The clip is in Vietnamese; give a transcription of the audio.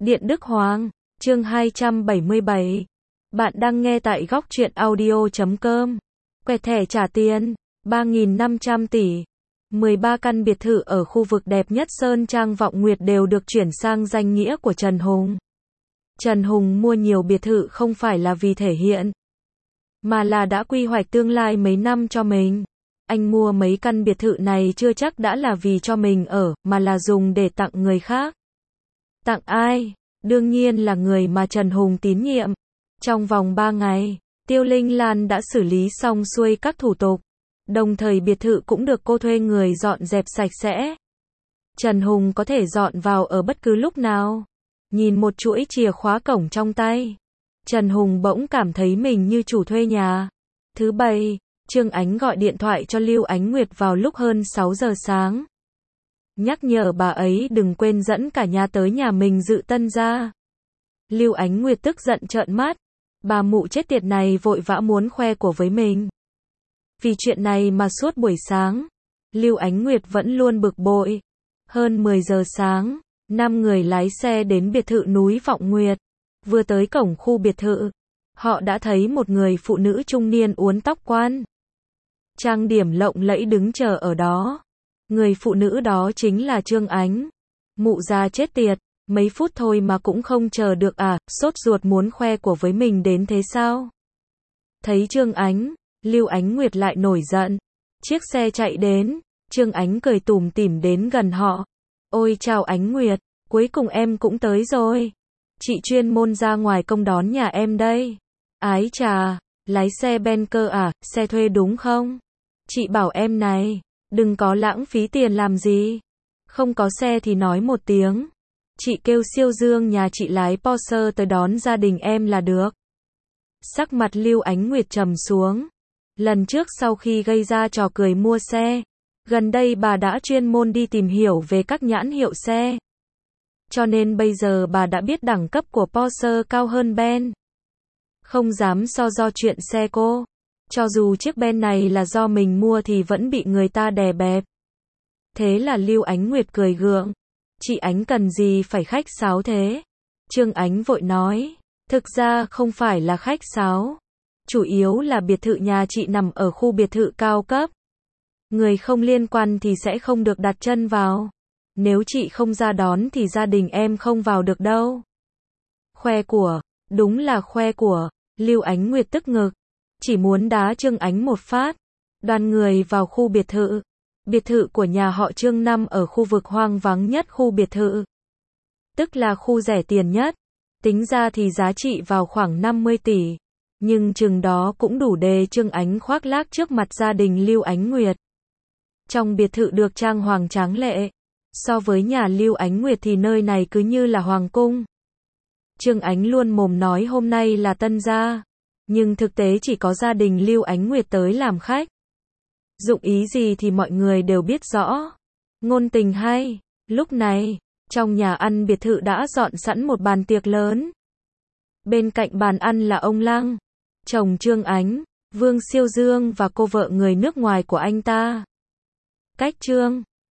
Điện Đức Hoàng, chương 277. Bạn đang nghe tại góc truyện audio.com. Quẹt thẻ trả tiền, 3.500 tỷ. 13 căn biệt thự ở khu vực đẹp nhất Sơn Trang Vọng Nguyệt đều được chuyển sang danh nghĩa của Trần Hùng. Trần Hùng mua nhiều biệt thự không phải là vì thể hiện, mà là đã quy hoạch tương lai mấy năm cho mình. Anh mua mấy căn biệt thự này chưa chắc đã là vì cho mình ở, mà là dùng để tặng người khác. Tặng ai? Đương nhiên là người mà Trần Hùng tín nhiệm. Trong vòng 3 ngày, Tiêu Linh Lan đã xử lý xong xuôi các thủ tục. Đồng thời biệt thự cũng được cô thuê người dọn dẹp sạch sẽ. Trần Hùng có thể dọn vào ở bất cứ lúc nào. Nhìn một chuỗi chìa khóa cổng trong tay, Trần Hùng bỗng cảm thấy mình như chủ thuê nhà. Thứ Bảy, Trương Ánh gọi điện thoại cho Lưu Ánh Nguyệt vào lúc hơn 6 giờ sáng. Nhắc nhở bà ấy đừng quên dẫn cả nhà tới nhà mình dự tân gia. Lưu Ánh Nguyệt tức giận trợn mắt. Bà mụ chết tiệt này vội vã muốn khoe của với mình. Vì chuyện này mà suốt buổi sáng, Lưu Ánh Nguyệt vẫn luôn bực bội. Hơn 10 giờ sáng, 5 người lái xe đến biệt thự núi Vọng Nguyệt. Vừa tới cổng khu biệt thự, họ đã thấy một người phụ nữ trung niên uốn tóc quan, trang điểm lộng lẫy đứng chờ ở đó. Người phụ nữ đó chính là Trương Ánh. Mụ già chết tiệt, mấy phút thôi mà cũng không chờ được à, sốt ruột muốn khoe của với mình đến thế sao? Thấy Trương Ánh, Lưu Ánh Nguyệt lại nổi giận. Chiếc xe chạy đến, Trương Ánh cười tủm tỉm đến gần họ. Ôi chào Ánh Nguyệt, cuối cùng em cũng tới rồi. Chị chuyên môn ra ngoài công đón nhà em đây. Ái chà, lái xe ben cơ à, xe thuê đúng không? Chị bảo em này, đừng có lãng phí tiền làm gì. Không có xe thì nói một tiếng. Chị kêu Siêu Dương nhà chị lái Porsche tới đón gia đình em là được. Sắc mặt Lưu Ánh Nguyệt trầm xuống. Lần trước sau khi gây ra trò cười mua xe, gần đây bà đã chuyên môn đi tìm hiểu về các nhãn hiệu xe. Cho nên bây giờ bà đã biết đẳng cấp của Porsche cao hơn Ben. Không dám so do chuyện xe cô. Cho dù chiếc Ben này là do mình mua thì vẫn bị người ta đè bẹp. Thế là Lưu Ánh Nguyệt cười gượng. Chị Ánh cần gì phải khách sáo thế? Trương Ánh vội nói. Thực ra không phải là khách sáo. Chủ yếu là biệt thự nhà chị nằm ở khu biệt thự cao cấp. Người không liên quan thì sẽ không được đặt chân vào. Nếu chị không ra đón thì gia đình em không vào được đâu. Khoe của, đúng là khoe của. Lưu Ánh Nguyệt tức ngực, chỉ muốn đá Trương Ánh một phát. Đoàn người vào khu biệt thự. Biệt thự của nhà họ Trương nằm ở khu vực hoang vắng nhất khu biệt thự, tức là khu rẻ tiền nhất. Tính ra thì giá trị vào khoảng 50 tỷ. Nhưng chừng đó cũng đủ để Trương Ánh khoác lác trước mặt gia đình Lưu Ánh Nguyệt. Trong biệt thự được trang hoàng tráng lệ. So với nhà Lưu Ánh Nguyệt thì nơi này cứ như là hoàng cung. Trương Ánh luôn mồm nói hôm nay là tân gia, nhưng thực tế chỉ có gia đình Lưu Ánh Nguyệt tới làm khách. Dụng ý gì thì mọi người đều biết rõ. Ngôn tình hay. Lúc này, trong nhà ăn biệt thự đã dọn sẵn một bàn tiệc lớn. Bên cạnh bàn ăn là ông Lăng, chồng Trương Ánh, Vương Siêu Dương và cô vợ người nước ngoài của anh ta. Cách Trương